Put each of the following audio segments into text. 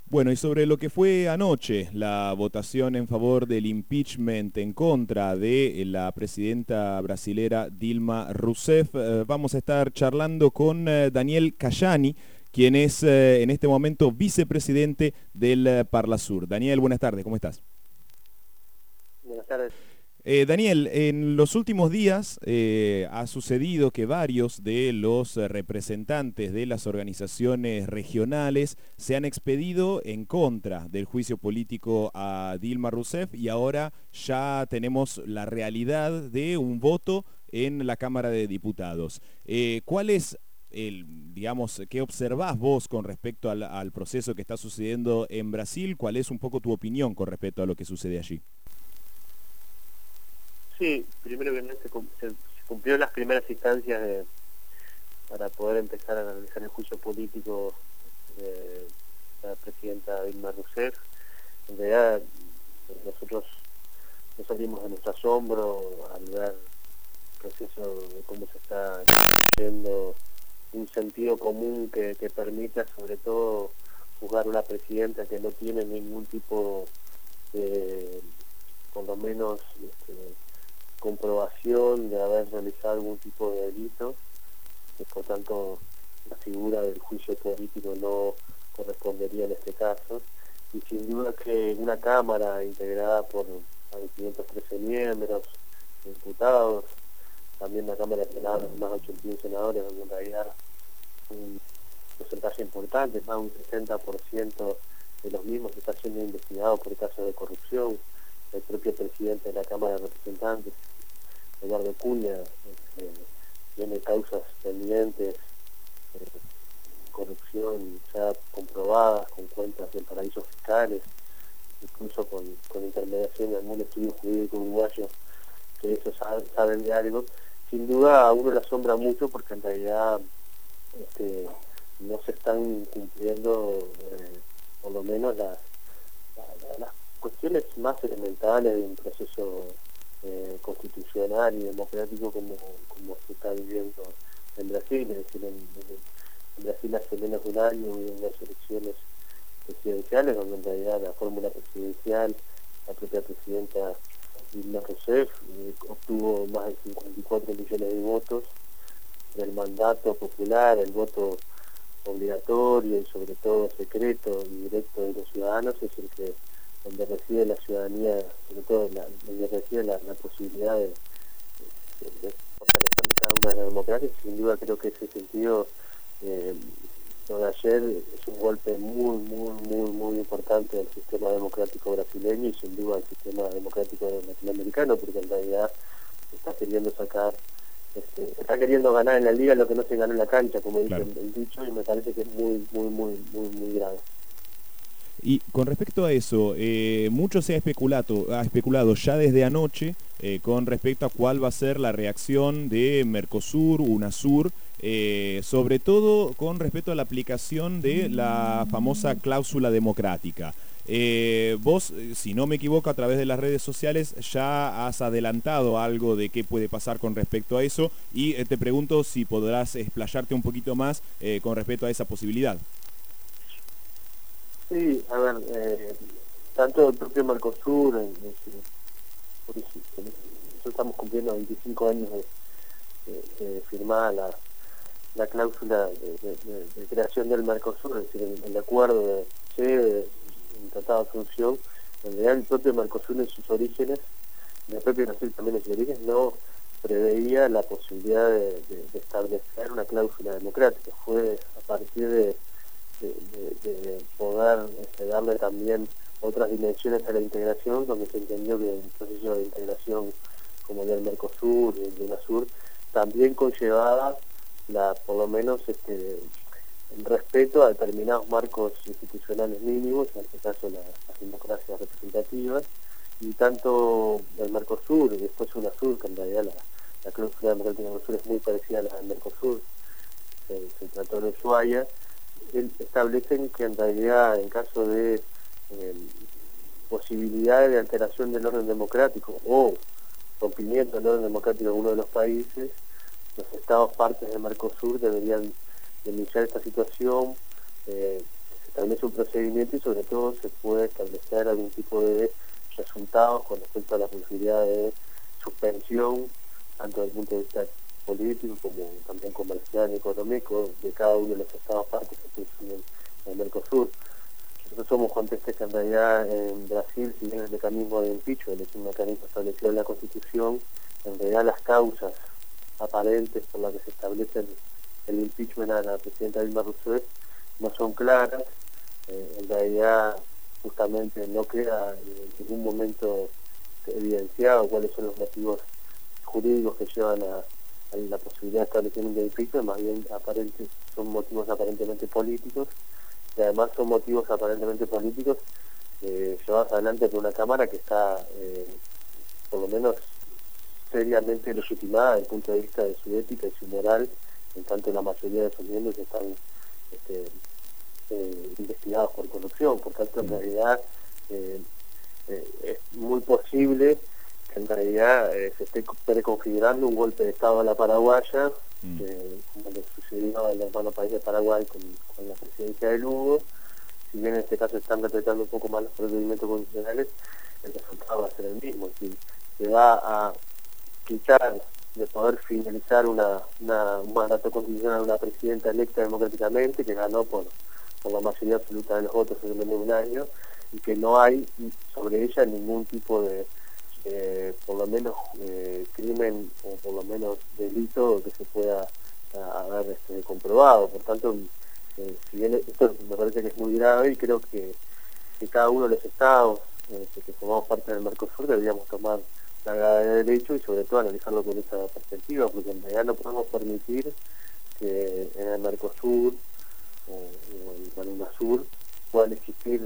Bueno, y sobre lo que fue anoche, la votación en favor del impeachment en contra de la presidenta brasilera Dilma Rousseff, vamos a estar charlando con Daniel Cayani, quien es en este momento vicepresidente del Parlasur. Daniel, buenas tardes, ¿cómo estás? Buenas tardes. Daniel, en los últimos días ha sucedido que varios de los representantes de las organizaciones regionales se han expedido en contra del juicio político a Dilma Rousseff y ahora ya tenemos la realidad de un voto en la Cámara de Diputados. ¿Cuál es digamos, qué observás vos con respecto al proceso que está sucediendo en Brasil? ¿Cuál es un poco tu opinión con respecto a lo que sucede allí? Sí, primero que nada se cumplió las primeras instancias para poder empezar a analizar el juicio político de la presidenta Dilma Rousseff. En realidad, nosotros no salimos de nuestro asombro al ver el proceso de cómo se está construyendo un sentido común que permita, sobre todo, juzgar a una presidenta que no tiene ningún tipo de, por lo menos, comprobación de haber realizado algún tipo de delito, y por tanto la figura del juicio político no correspondería en este caso, y sin duda que una Cámara integrada por 513 miembros, diputados, también una Cámara de Senadores, más de 81 senadores, donde en realidad un porcentaje importante, más de un 60% de los mismos está siendo investigado por casos de corrupción. El propio presidente de la Cámara de Representantes, Eduardo Cunha, tiene causas pendientes, corrupción ya comprobadas, con cuentas en paraísos fiscales, incluso con intermediación de algún estudio jurídico uruguayo, que eso saben de algo. Sin duda a uno le asombra mucho porque en realidad no se están cumpliendo por lo menos las cuestiones más elementales de un proceso constitucional y democrático como se está viviendo en Brasil. Es decir, en Brasil hace menos de un año hubo unas elecciones presidenciales donde en realidad la fórmula presidencial, la propia presidenta Dilma Rousseff obtuvo más de 54 millones de votos. El mandato popular, el voto obligatorio y sobre todo secreto y directo de los ciudadanos es el que donde reside la ciudadanía, sobre todo donde reside la posibilidad de fortalecer cada una de las democracias. Sin duda creo que ese sentido lo de ayer es un golpe muy importante del sistema democrático brasileño y sin duda al sistema democrático latinoamericano, porque en realidad está queriendo sacar, está queriendo ganar en la liga lo que no se ganó en la cancha, como dice el dicho, y me parece que es muy grave. Y con respecto a eso, mucho se ha especulado ya desde anoche con respecto a cuál va a ser la reacción de Mercosur, UNASUR, sobre todo con respecto a la aplicación de la famosa cláusula democrática. Vos, si no me equivoco, a través de las redes sociales ya has adelantado algo de qué puede pasar con respecto a eso y te pregunto si podrás explayarte un poquito más con respecto a esa posibilidad. Sí, a ver, tanto el propio Mercosur, nosotros estamos cumpliendo 25 años de firmada la cláusula de creación del Mercosur, es decir, el acuerdo de sede, el tratado de asunción, en realidad el propio Mercosur en sus orígenes, el propio Brasil también en sus orígenes, no preveía la posibilidad de establecer una cláusula democrática. Fue a partir de poder darle también otras dimensiones a la integración, donde se entendió que el proceso de integración como el del Mercosur y el de UNASUR también conllevaba por lo menos el respeto a determinados marcos institucionales mínimos, en este caso las democracias representativas, y tanto el Mercosur y después UNASUR, que en realidad la cláusula democrática del Mercosur es muy parecida a la del Mercosur, se trató de Ushuaia, establecen que en realidad en caso de posibilidades de alteración del orden democrático o rompimiento del orden democrático de uno de los países, los estados partes de Mercosur deberían denunciar esta situación. Se establece un procedimiento y sobre todo se puede establecer algún tipo de resultados con respecto a la posibilidad de suspensión, tanto desde el punto de vista político como también comercial y económico, de cada uno de los estados partes que incluyen el Mercosur. Nosotros somos conscientes que en realidad en Brasil, si bien el mecanismo de impeachment es un mecanismo establecido en la Constitución, en realidad las causas aparentes por las que se establece el impeachment a la presidenta Dilma Rousseff no son claras. En realidad justamente no queda en ningún momento evidenciado cuáles son los motivos jurídicos que llevan a la posibilidad de establecimiento de impeachment, más bien son motivos aparentemente políticos, y además son motivos aparentemente políticos llevados adelante por una Cámara que está por lo menos seriamente legitimada desde el punto de vista de su ética y su moral, en tanto la mayoría de sus miembros están investigados por corrupción. Por tanto, en realidad es muy posible que en realidad se esté preconfigurando un golpe de Estado a la paraguaya, como le sucedió al hermano país de Paraguay con la presidencia de Lugo. Si bien en este caso están respetando un poco más los procedimientos constitucionales, el resultado va a ser el mismo, es decir, se va a quitar de poder finalizar un mandato constitucional a una presidenta electa democráticamente, que ganó por la mayoría absoluta de los votos en menos de un año, y que no hay sobre ella ningún tipo de por lo menos crimen o por lo menos delito que se pueda haber comprobado. Por tanto, si bien esto me parece que es muy grave, y creo que cada uno de los estados que formamos parte del Mercosur deberíamos tomar la carga de derecho y sobre todo analizarlo con esa perspectiva, porque en realidad no podemos permitir que en el Mercosur o en UNASUR puedan existir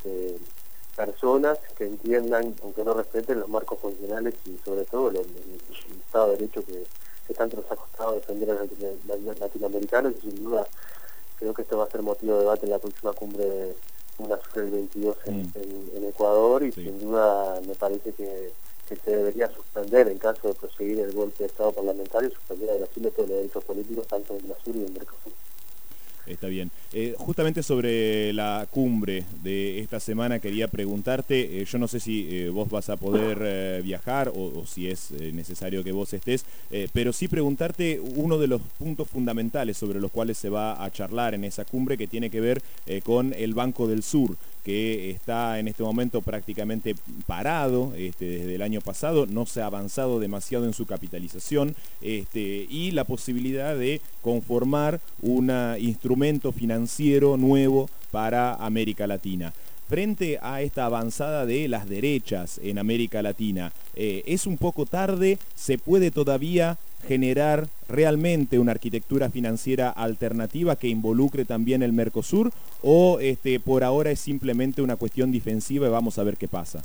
personas que entiendan, aunque no respeten los marcos constitucionales y sobre todo el Estado de Derecho que tanto nos ha costado defender a los latinoamericanos, y sin duda creo que esto va a ser motivo de debate en la próxima cumbre de UNASUR el 22 en Ecuador, y sin duda me parece que se debería suspender, en caso de proseguir el golpe de Estado parlamentario, suspender a Brasil de todos los derechos políticos, tanto en UNASUR y en Mercosur. Está bien. Justamente sobre la cumbre de esta semana quería preguntarte, yo no sé si vos vas a poder viajar o si es necesario que vos estés, pero sí preguntarte uno de los puntos fundamentales sobre los cuales se va a charlar en esa cumbre, que tiene que ver con el Banco del Sur, que está en este momento prácticamente parado desde el año pasado, no se ha avanzado demasiado en su capitalización, y la posibilidad de conformar un instrumento financiero nuevo para América Latina. Frente a esta avanzada de las derechas en América Latina, ¿es un poco tarde? ¿Se puede todavía generar realmente una arquitectura financiera alternativa que involucre también el Mercosur, o por ahora es simplemente una cuestión defensiva y vamos a ver qué pasa?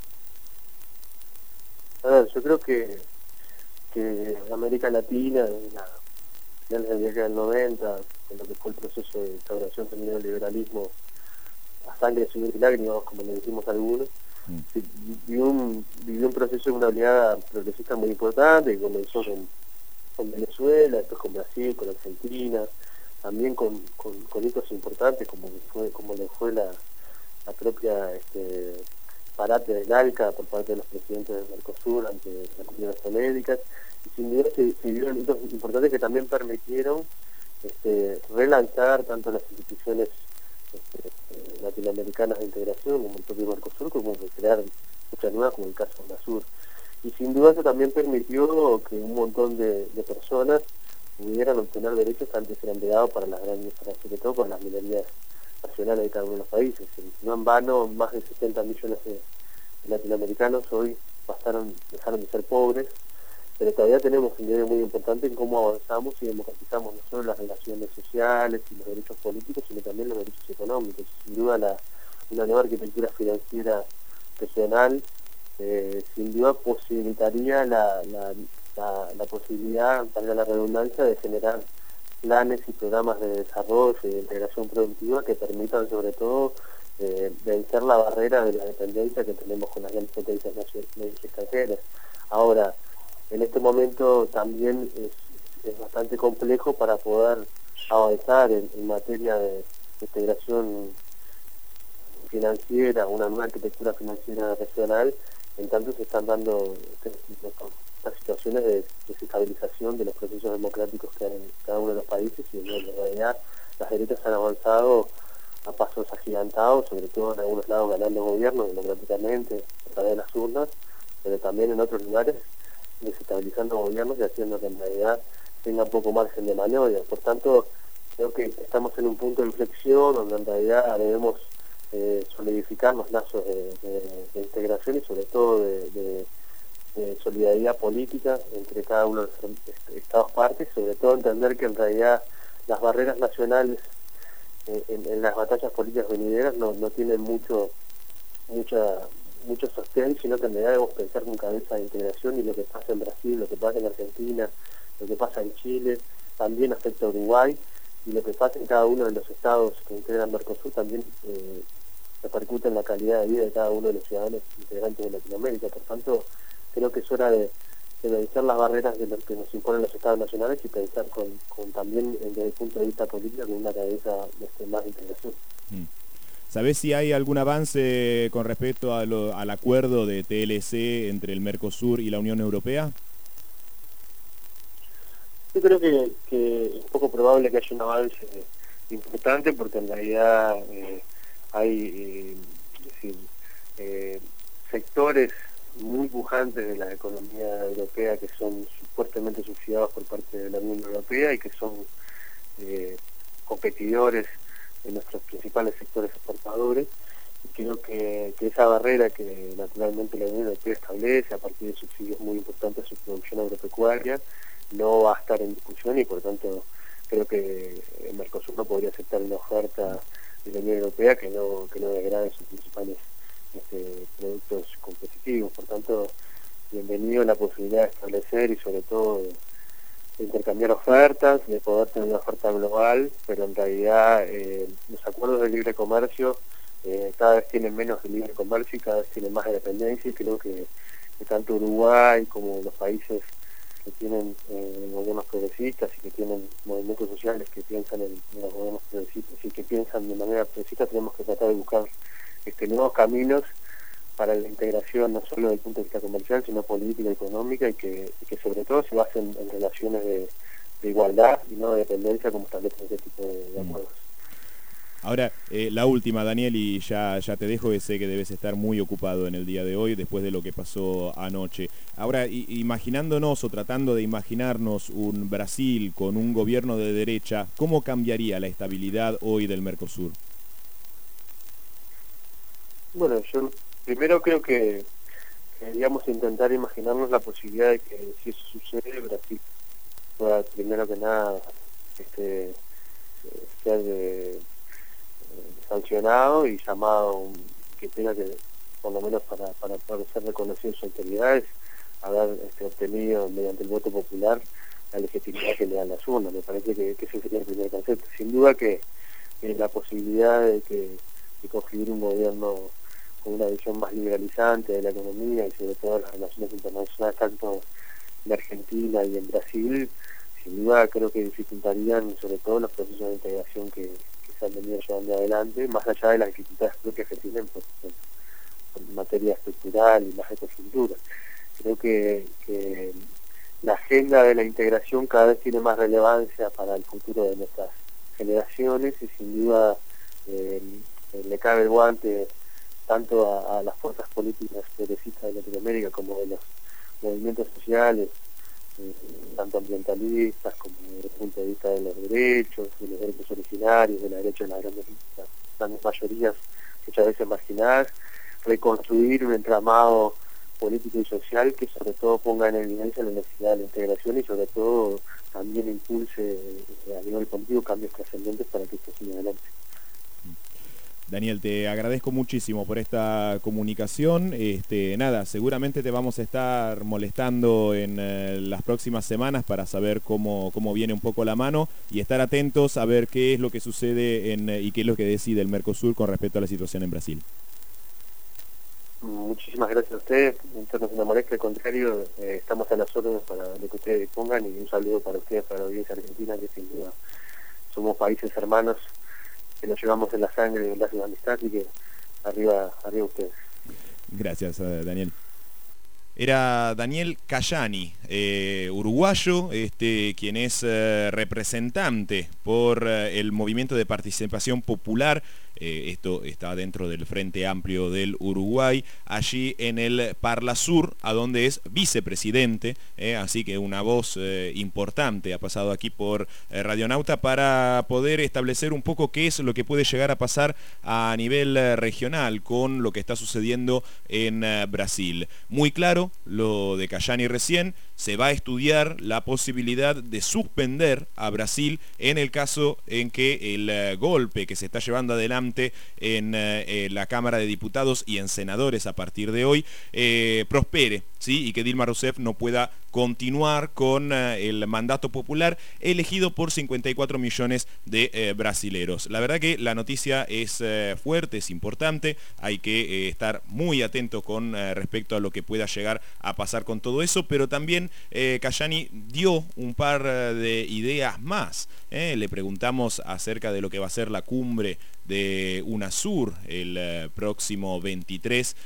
A ver, yo creo que América Latina, desde la década del 90, con lo que fue el proceso de instauración del neoliberalismo a sangre, sudor y lágrimas, como le decimos algunos, vivió un proceso de una oleada progresista muy importante, que comenzó con Venezuela, después con Brasil, con Argentina, también con hitos importantes como le fue la propia parate del ALCA por parte de los presidentes del Mercosur ante las comunidades américas, y sin duda se vieron hitos importantes que también permitieron relanzar tanto las instituciones latinoamericanas de integración como el propio Mercosur, como crear muchas nuevas, como el caso de UNASUR. Y sin duda eso también permitió que un montón de personas pudieran obtener derechos que antes eran vedados para las grandes, sobre todo por las minorías nacionales de cada uno de los países. No en vano, más de 60 millones de latinoamericanos hoy dejaron de ser pobres, pero todavía tenemos un nivel muy importante en cómo avanzamos y democratizamos no solo las relaciones sociales y los derechos políticos, sino también los derechos económicos. Sin duda una nueva arquitectura financiera regional sin duda posibilitaría la posibilidad, para la redundancia, de generar planes y programas de desarrollo y de integración productiva que permitan sobre todo vencer la barrera de la dependencia que tenemos con las grandes potencias extranjeras. Ahora, en este momento también es bastante complejo para poder avanzar en materia de integración financiera, una nueva arquitectura financiera regional, en tanto se están dando estas situaciones de desestabilización de los procesos democráticos que hay en cada uno de los países, y en realidad las derechas han avanzado a pasos agigantados, sobre todo en algunos lados ganando gobiernos democráticamente a través de las urnas, pero también en otros lugares desestabilizando gobiernos y haciendo que en realidad tenga poco margen de maniobra. Por tanto, creo que estamos en un punto de inflexión donde en realidad debemos solidificar los lazos de integración y sobre todo de solidaridad política entre cada uno de los estados partes, sobre todo entender que en realidad las barreras nacionales en las batallas políticas venideras no tienen mucho sostén, sino que en realidad debemos pensar con cabeza de integración, y lo que pasa en Brasil, lo que pasa en Argentina, lo que pasa en Chile, también afecta a Uruguay, y lo que pasa en cada uno de los estados que integran Mercosur también repercute en la calidad de vida de cada uno de los ciudadanos integrantes de Latinoamérica. Por tanto, creo que es hora de vencer las barreras de lo que nos imponen los estados nacionales y pensar con también desde el punto de vista político con una cabeza más de integración. ¿Sabés si hay algún avance con respecto al acuerdo de TLC entre el Mercosur y la Unión Europea? Yo creo que es poco probable que haya un avance importante, porque en realidad hay sectores muy pujantes de la economía europea que son fuertemente subsidiados por parte de la Unión Europea y que son competidores en nuestros principales sectores exportadores. Y creo que esa barrera que naturalmente la Unión Europea establece a partir de subsidios muy importantes a su producción agropecuaria no va a estar en discusión, y por tanto creo que el Mercosur no podría aceptar una oferta de la Unión Europea que no degrade sus principales productos competitivos. Por tanto, bienvenido la posibilidad de establecer y sobre todo de intercambiar ofertas, de poder tener una oferta global, pero en realidad los acuerdos de libre comercio cada vez tienen menos de libre comercio y cada vez tienen más de dependencia, y creo que tanto Uruguay como los países que tienen gobiernos progresistas y que tienen movimientos sociales que piensan en los gobiernos progresistas y que piensan de manera progresista, tenemos que tratar de buscar nuevos caminos para la integración, no solo desde el punto de vista comercial, sino política y económica, y que sobre todo se basen en relaciones de igualdad y no de dependencia, como establecen ese tipo de acuerdos. Ahora, la última, Daniel, y ya te dejo, que sé que debes estar muy ocupado en el día de hoy después de lo que pasó anoche. Ahora, imaginándonos o tratando de imaginarnos un Brasil con un gobierno de derecha, ¿cómo cambiaría la estabilidad hoy del Mercosur? Bueno, yo primero creo que deberíamos intentar imaginarnos la posibilidad de que, si eso sucede, Brasil pueda, primero que nada, ser sancionado y llamado, que tenga que, por lo menos para poder ser reconocido sus autoridades, haber obtenido mediante el voto popular la legitimidad que le dan las urnas. Me parece que ese sería el primer concepto. Sin duda que la posibilidad de construir un gobierno con una visión más liberalizante de la economía y sobre todo de las relaciones internacionales, tanto en Argentina y en Brasil, sin duda creo que dificultarían sobre todo los procesos de integración que se han venido llevando adelante, más allá de las dificultades propias que tienen por materia estructural y más de coyuntura. Creo que la agenda de la integración cada vez tiene más relevancia para el futuro de nuestras generaciones, y sin duda le cabe el guante tanto a las fuerzas políticas progresistas de Latinoamérica como de los movimientos sociales, tanto ambientalistas como desde el punto de vista de los derechos originarios, de los derechos de las grandes mayorías muchas veces marginadas, reconstruir un entramado político y social que sobre todo ponga en evidencia la necesidad de la integración y sobre todo también impulse a nivel político cambios trascendentes para que esto siga adelante. Daniel, te agradezco muchísimo por esta comunicación. Nada, seguramente te vamos a estar molestando en las próximas semanas para saber cómo viene un poco la mano y estar atentos a ver qué es lo que sucede y qué es lo que decide el Mercosur con respecto a la situación en Brasil. Muchísimas gracias a ustedes, no se moleste, al contrario, estamos a las órdenes para lo que ustedes pongan, y un saludo para ustedes, para la audiencia argentina, que sin duda somos países hermanos, que nos llevamos en la sangre y en lazos de amistad, y que arriba ustedes. Gracias, Daniel. Era Daniel Cayani, uruguayo, quien es representante por el Movimiento de Participación Popular. Esto está dentro del Frente Amplio del Uruguay, allí en el Parlasur, a donde es vicepresidente, así que una voz importante ha pasado aquí por Radionauta para poder establecer un poco qué es lo que puede llegar a pasar a nivel regional con lo que está sucediendo en Brasil. Muy claro lo de Cayani recién, se va a estudiar la posibilidad de suspender a Brasil en el caso en que el golpe que se está llevando adelante en la Cámara de Diputados y en senadores a partir de hoy prospere, ¿sí? Y que Dilma Rousseff no pueda continuar con el mandato popular elegido por 54 millones de brasileros. La verdad que la noticia es fuerte, es importante, hay que estar muy atento con respecto a lo que pueda llegar a pasar con todo eso, pero también Cayani dio un par de ideas más. Le preguntamos acerca de lo que va a ser la cumbre de UNASUR el próximo 23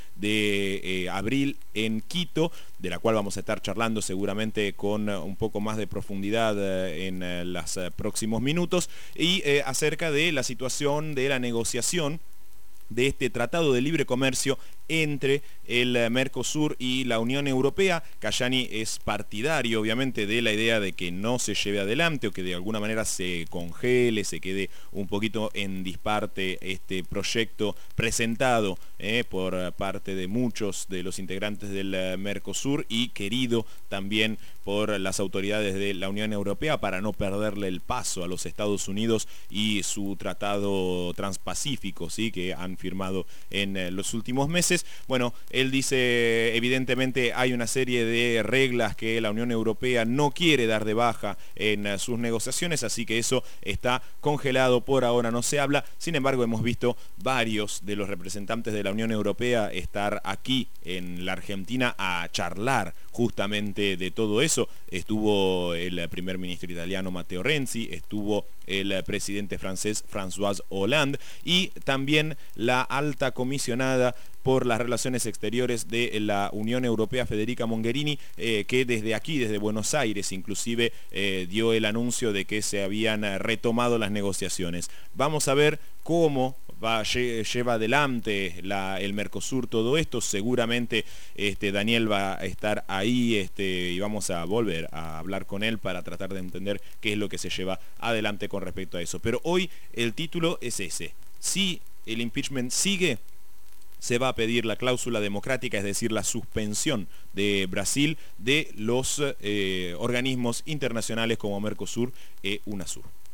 de abril en Quito, de la cual vamos a estar charlando seguramente con un poco más de profundidad en los próximos minutos, y acerca de la situación de la negociación de este tratado de libre comercio entre el Mercosur y la Unión Europea. Cayani es partidario, obviamente, de la idea de que no se lleve adelante o que de alguna manera se congele, se quede un poquito en disparte este proyecto presentado por parte de muchos de los integrantes del Mercosur y querido también por las autoridades de la Unión Europea para no perderle el paso a los Estados Unidos y su tratado transpacífico, ¿sí?, que han firmado en los últimos meses. Bueno, él dice, evidentemente hay una serie de reglas que la Unión Europea no quiere dar de baja en sus negociaciones, así que eso está congelado, por ahora no se habla. Sin embargo, hemos visto varios de los representantes de la Unión Europea estar aquí en la Argentina a charlar justamente de todo eso. Estuvo el primer ministro italiano Matteo Renzi, estuvo el presidente francés François Hollande y también la alta comisionada por las relaciones exteriores de la Unión Europea, Federica Mogherini, que desde aquí, desde Buenos Aires, inclusive dio el anuncio de que se habían retomado las negociaciones. Vamos a ver cómo lleva adelante el Mercosur todo esto. Seguramente Daniel va a estar ahí y vamos a volver a hablar con él para tratar de entender qué es lo que se lleva adelante con respecto a eso. Pero hoy el título es ese: si el impeachment sigue, se va a pedir la cláusula democrática, es decir, la suspensión de Brasil de los organismos internacionales como Mercosur e UNASUR.